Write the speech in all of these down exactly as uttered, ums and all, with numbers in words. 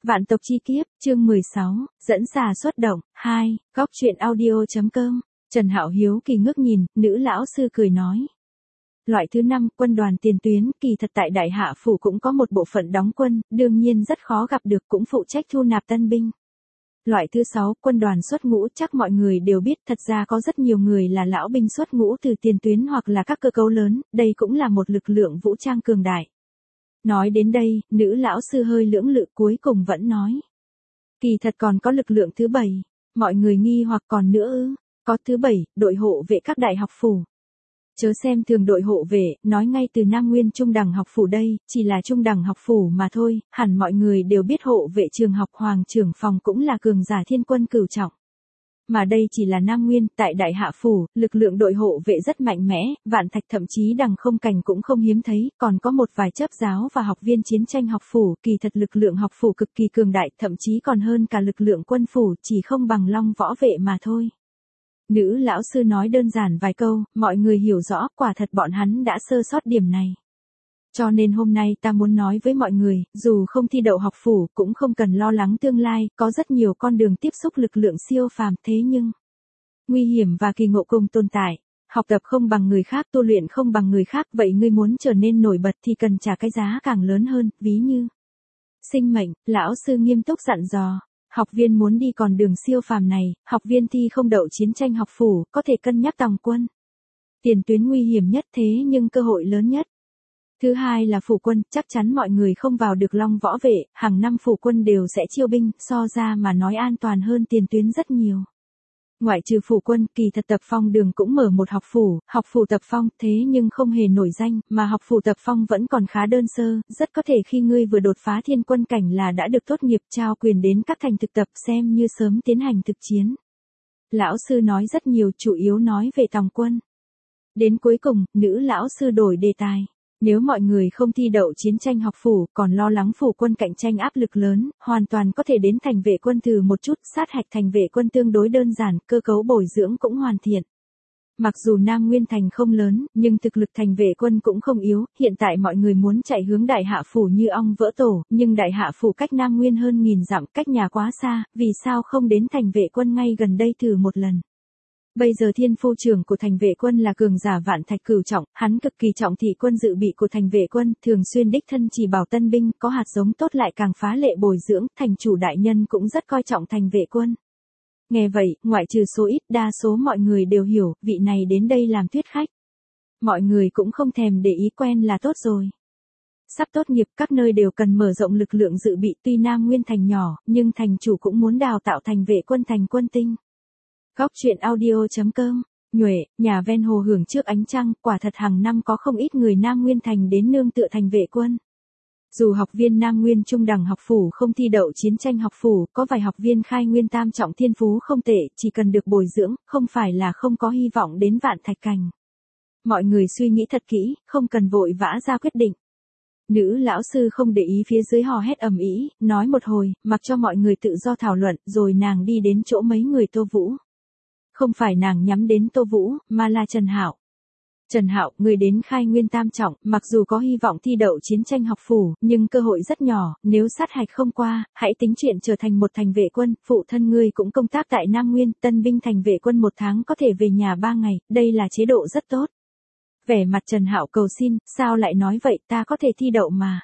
Vạn tộc chi kiếp, chương mười sáu, dẫn xà xuất động, hai, góc truyện audio.com, Trần Hạo hiếu kỳ ngước nhìn, nữ lão sư cười nói. Loại thứ năm, quân đoàn tiền tuyến, kỳ thật tại Đại Hạ Phủ cũng có một bộ phận đóng quân, đương nhiên rất khó gặp được, cũng phụ trách thu nạp tân binh. Loại thứ sáu, quân đoàn xuất ngũ, chắc mọi người đều biết, thật ra có rất nhiều người là lão binh xuất ngũ từ tiền tuyến hoặc là các cơ cấu lớn, đây cũng là một lực lượng vũ trang cường đại. Nói đến đây, nữ lão sư hơi lưỡng lự cuối cùng vẫn nói. Kỳ thật còn có lực lượng thứ bảy, mọi người nghi hoặc còn nữa ư, có thứ bảy, đội hộ vệ các đại học phủ. Chớ xem thường đội hộ vệ, nói ngay từ Nam Nguyên trung đẳng học phủ đây, chỉ là trung đẳng học phủ mà thôi, hẳn mọi người đều biết hộ vệ trường học hoàng trưởng phòng cũng là cường giả thiên quân cửu trọng. Mà đây chỉ là Nam Nguyên, tại Đại Hạ Phủ, lực lượng đội hộ vệ rất mạnh mẽ, vạn thạch thậm chí đằng không cảnh cũng không hiếm thấy, còn có một vài chấp giáo và học viên chiến tranh học phủ, kỳ thật lực lượng học phủ cực kỳ cường đại, thậm chí còn hơn cả lực lượng quân phủ, chỉ không bằng long võ vệ mà thôi. Nữ lão sư nói đơn giản vài câu, mọi người hiểu rõ, quả thật bọn hắn đã sơ sót điểm này. Cho nên hôm nay ta muốn nói với mọi người, dù không thi đậu học phủ, cũng không cần lo lắng tương lai, có rất nhiều con đường tiếp xúc lực lượng siêu phàm, thế nhưng nguy hiểm và kỳ ngộ cùng tồn tại. Học tập không bằng người khác, tu luyện không bằng người khác, vậy ngươi muốn trở nên nổi bật thì cần trả cái giá càng lớn hơn, ví như sinh mệnh. Lão sư nghiêm túc dặn dò. Học viên muốn đi con đường siêu phàm này, học viên thi không đậu chiến tranh học phủ, có thể cân nhắc tòng quân. Tiền tuyến nguy hiểm nhất thế nhưng cơ hội lớn nhất. Thứ hai là phủ quân, chắc chắn mọi người không vào được long võ vệ, hàng năm phủ quân đều sẽ chiêu binh, so ra mà nói an toàn hơn tiền tuyến rất nhiều. Ngoại trừ phủ quân, kỳ thật Tập Phong Đường cũng mở một học phủ, học phủ Tập Phong, thế nhưng không hề nổi danh, mà học phủ Tập Phong vẫn còn khá đơn sơ, rất có thể khi ngươi vừa đột phá thiên quân cảnh là đã được tốt nghiệp trao quyền đến các thành thực tập xem như sớm tiến hành thực chiến. Lão sư nói rất nhiều, chủ yếu nói về tòng quân. Đến cuối cùng, nữ lão sư đổi đề tài. Nếu mọi người không thi đậu chiến tranh học phủ, còn lo lắng phủ quân cạnh tranh áp lực lớn, hoàn toàn có thể đến thành vệ quân thử một chút, sát hạch thành vệ quân tương đối đơn giản, cơ cấu bồi dưỡng cũng hoàn thiện. Mặc dù Nam Nguyên thành không lớn, nhưng thực lực thành vệ quân cũng không yếu, hiện tại mọi người muốn chạy hướng Đại Hạ Phủ như ong vỡ tổ, nhưng Đại Hạ Phủ cách Nam Nguyên hơn nghìn dặm, cách nhà quá xa, vì sao không đến thành vệ quân ngay gần đây thử một lần. Bây giờ thiên phu trưởng của thành vệ quân là cường giả vạn thạch cửu trọng, hắn cực kỳ trọng thị quân dự bị của thành vệ quân, thường xuyên đích thân chỉ bảo tân binh, có hạt giống tốt lại càng phá lệ bồi dưỡng, thành chủ đại nhân cũng rất coi trọng thành vệ quân. Nghe vậy, ngoại trừ số ít, đa số mọi người đều hiểu, vị này đến đây làm thuyết khách. Mọi người cũng không thèm để ý, quen là tốt rồi. Sắp tốt nghiệp, các nơi đều cần mở rộng lực lượng dự bị, tuy Nam Nguyên thành nhỏ, nhưng thành chủ cũng muốn đào tạo thành vệ quân thành quân tinh. Góc truyện audio.com, Nhuệ, nhà ven hồ hưởng trước ánh trăng, quả thật hàng năm có không ít người Nam Nguyên thành đến nương tựa thành vệ quân. Dù học viên Nam Nguyên trung đẳng học phủ không thi đậu chiến tranh học phủ, có vài học viên khai nguyên tam trọng thiên phú không tệ, chỉ cần được bồi dưỡng, không phải là không có hy vọng đến vạn thạch cảnh. Mọi người suy nghĩ thật kỹ, không cần vội vã ra quyết định. Nữ lão sư không để ý phía dưới hò hét ầm ĩ, nói một hồi, mặc cho mọi người tự do thảo luận, rồi nàng đi đến chỗ mấy người Tô Vũ. Không phải nàng nhắm đến Tô Vũ, mà là Trần Hạo. Trần Hạo, người đến khai nguyên tam trọng, mặc dù có hy vọng thi đậu chiến tranh học phủ, nhưng cơ hội rất nhỏ, nếu sát hạch không qua, hãy tính chuyện trở thành một thành vệ quân, phụ thân ngươi cũng công tác tại Nam Nguyên, tân binh thành vệ quân một tháng có thể về nhà ba ngày, đây là chế độ rất tốt. Vẻ mặt Trần Hạo cầu xin, sao lại nói vậy, ta có thể thi đậu mà.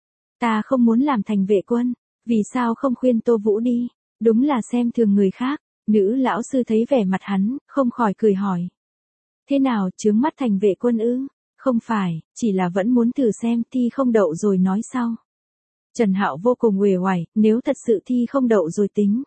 Ta không muốn làm thành vệ quân, vì sao không khuyên Tô Vũ đi, đúng là xem thường người khác. Nữ lão sư thấy vẻ mặt hắn, không khỏi cười hỏi. Thế nào, chướng mắt thành vệ quân ư? Không phải, chỉ là vẫn muốn thử xem, thi không đậu rồi nói sau. Trần Hạo vô cùng uể oải, nếu thật sự thi không đậu rồi tính.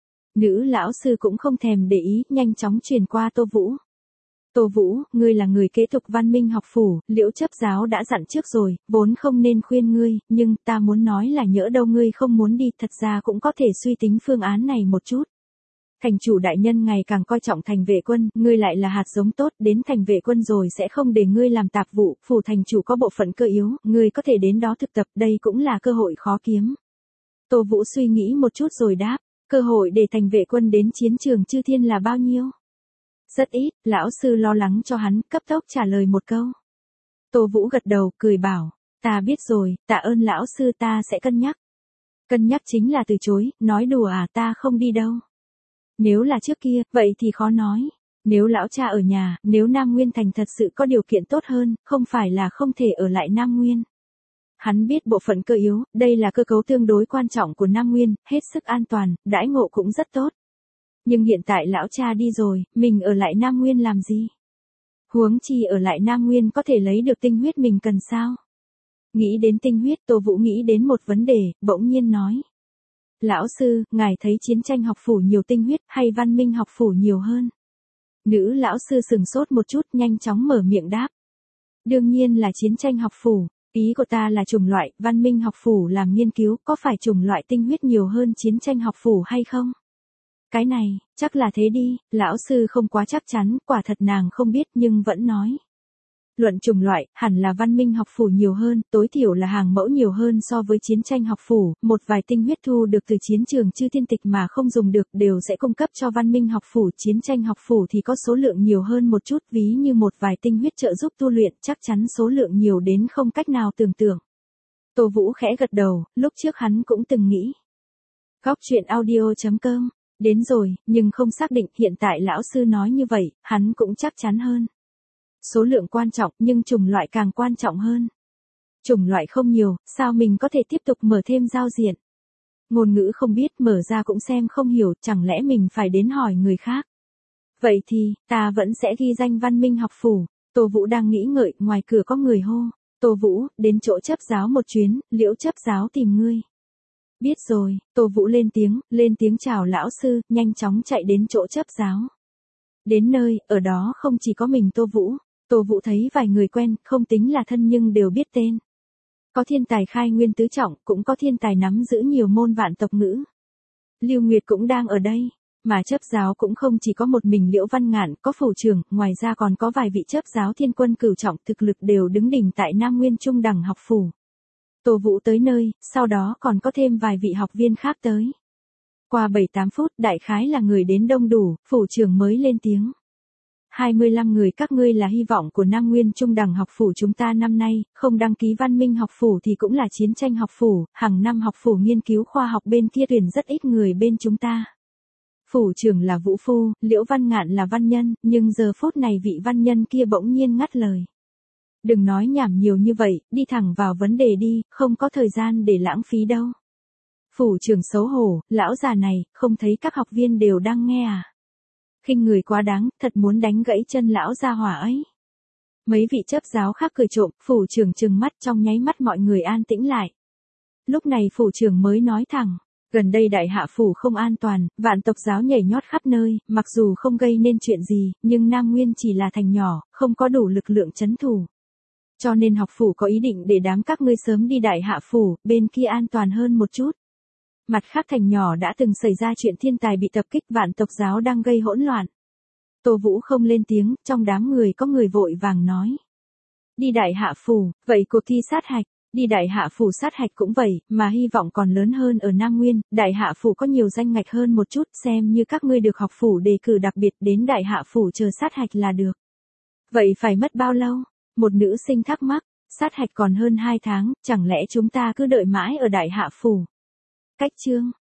Nữ lão sư cũng không thèm để ý, nhanh chóng truyền qua Tô Vũ. Tô Vũ, ngươi là người kế tục văn minh học phủ, Liễu chấp giáo đã dặn trước rồi, vốn không nên khuyên ngươi, nhưng ta muốn nói là nhỡ đâu ngươi không muốn đi, thật ra cũng có thể suy tính phương án này một chút. Thành chủ đại nhân ngày càng coi trọng thành vệ quân, ngươi lại là hạt giống tốt, đến thành vệ quân rồi sẽ không để ngươi làm tạp vụ, phủ thành chủ có bộ phận cơ yếu, ngươi có thể đến đó thực tập, đây cũng là cơ hội khó kiếm. Tô Vũ suy nghĩ một chút rồi đáp, cơ hội để thành vệ quân đến chiến trường chư thiên là bao nhiêu? Rất ít, lão sư lo lắng cho hắn, cấp tốc trả lời một câu. Tô Vũ gật đầu, cười bảo, ta biết rồi, tạ ơn lão sư, ta sẽ cân nhắc. Cân nhắc chính là từ chối, nói đùa à, ta không đi đâu. Nếu là trước kia, vậy thì khó nói. Nếu lão cha ở nhà, nếu Nam Nguyên Thành thật sự có điều kiện tốt hơn, không phải là không thể ở lại Nam Nguyên. Hắn biết bộ phận cơ yếu, đây là cơ cấu tương đối quan trọng của Nam Nguyên, hết sức an toàn, đãi ngộ cũng rất tốt. Nhưng hiện tại lão cha đi rồi, mình ở lại Nam Nguyên làm gì? Huống chi ở lại Nam Nguyên có thể lấy được tinh huyết mình cần sao? Nghĩ đến tinh huyết, Tô Vũ nghĩ đến một vấn đề, bỗng nhiên nói. Lão sư, ngài thấy chiến tranh học phủ nhiều tinh huyết hay văn minh học phủ nhiều hơn? Nữ lão sư sừng sốt một chút, nhanh chóng mở miệng đáp. Đương nhiên là chiến tranh học phủ, ý của ta là chủng loại, văn minh học phủ làm nghiên cứu, có phải chủng loại tinh huyết nhiều hơn chiến tranh học phủ hay không? Cái này, chắc là thế đi, lão sư không quá chắc chắn, quả thật nàng không biết nhưng vẫn nói. Luận chủng loại, hẳn là văn minh học phủ nhiều hơn, tối thiểu là hàng mẫu nhiều hơn so với chiến tranh học phủ, một vài tinh huyết thu được từ chiến trường chư thiên tịch mà không dùng được đều sẽ cung cấp cho văn minh học phủ, chiến tranh học phủ thì có số lượng nhiều hơn một chút, ví như một vài tinh huyết trợ giúp tu luyện, chắc chắn số lượng nhiều đến không cách nào tưởng tượng. Tô Vũ khẽ gật đầu, lúc trước hắn cũng từng nghĩ. Góc truyện audio chấm com, đến rồi, nhưng không xác định, hiện tại lão sư nói như vậy, hắn cũng chắc chắn hơn. Số lượng quan trọng nhưng chủng loại càng quan trọng hơn. Chủng loại không nhiều, sao mình có thể tiếp tục mở thêm giao diện? Ngôn ngữ không biết, mở ra cũng xem không hiểu, chẳng lẽ mình phải đến hỏi người khác? Vậy thì, ta vẫn sẽ ghi danh văn minh học phủ. Tô Vũ đang nghĩ ngợi, ngoài cửa có người hô. Tô Vũ, đến chỗ chấp giáo một chuyến, Liễu chấp giáo tìm ngươi. Biết rồi, Tô Vũ lên tiếng, lên tiếng chào lão sư, nhanh chóng chạy đến chỗ chấp giáo. Đến nơi, ở đó không chỉ có mình Tô Vũ. Tô Vũ thấy vài người quen, không tính là thân nhưng đều biết tên. Có thiên tài khai nguyên tứ trọng, cũng có thiên tài nắm giữ nhiều môn vạn tộc ngữ. Lưu Nguyệt cũng đang ở đây, mà chấp giáo cũng không chỉ có một mình Liễu Văn Ngạn, có phủ trưởng, ngoài ra còn có vài vị chấp giáo thiên quân cửu trọng, thực lực đều đứng đỉnh tại Nam Nguyên Trung đẳng học phủ. Tô Vũ tới nơi, sau đó còn có thêm vài vị học viên khác tới. Qua bảy tám phút, đại khái là người đến đông đủ, phủ trưởng mới lên tiếng. hai mươi lăm người các ngươi là hy vọng của Nam Nguyên Trung đẳng học phủ chúng ta năm nay, không đăng ký văn minh học phủ thì cũng là chiến tranh học phủ, hàng năm học phủ nghiên cứu khoa học bên kia tuyển rất ít người bên chúng ta. Phủ trưởng là Vũ Phu, Liễu Văn Ngạn là văn nhân, nhưng giờ phút này vị văn nhân kia bỗng nhiên ngắt lời. Đừng nói nhảm nhiều như vậy, đi thẳng vào vấn đề đi, không có thời gian để lãng phí đâu. Phủ trưởng xấu hổ, lão già này, không thấy các học viên đều đang nghe à? Khinh người quá đáng, thật muốn đánh gãy chân lão gia hỏa ấy. Mấy vị chấp giáo khác cười trộm, phủ trưởng trừng mắt, trong nháy mắt mọi người an tĩnh lại. Lúc này phủ trưởng mới nói thẳng, gần đây đại hạ phủ không an toàn, vạn tộc giáo nhảy nhót khắp nơi, mặc dù không gây nên chuyện gì, nhưng Nam Nguyên chỉ là thành nhỏ, không có đủ lực lượng trấn thủ. Cho nên học phủ có ý định để đám các ngươi sớm đi đại hạ phủ, bên kia an toàn hơn một chút. Mặt khác thành nhỏ đã từng xảy ra chuyện thiên tài bị tập kích, vạn tộc giáo đang gây hỗn loạn. Tô Vũ không lên tiếng, trong đám người có người vội vàng nói. Đi đại hạ phủ, vậy cuộc thi sát hạch, đi đại hạ phủ sát hạch cũng vậy, mà hy vọng còn lớn hơn ở Nam Nguyên, đại hạ phủ có nhiều danh ngạch hơn một chút, xem như các ngươi được học phủ đề cử đặc biệt đến đại hạ phủ chờ sát hạch là được. Vậy phải mất bao lâu? Một nữ sinh thắc mắc, sát hạch còn hơn hai tháng, chẳng lẽ chúng ta cứ đợi mãi ở đại hạ phủ? Cách chương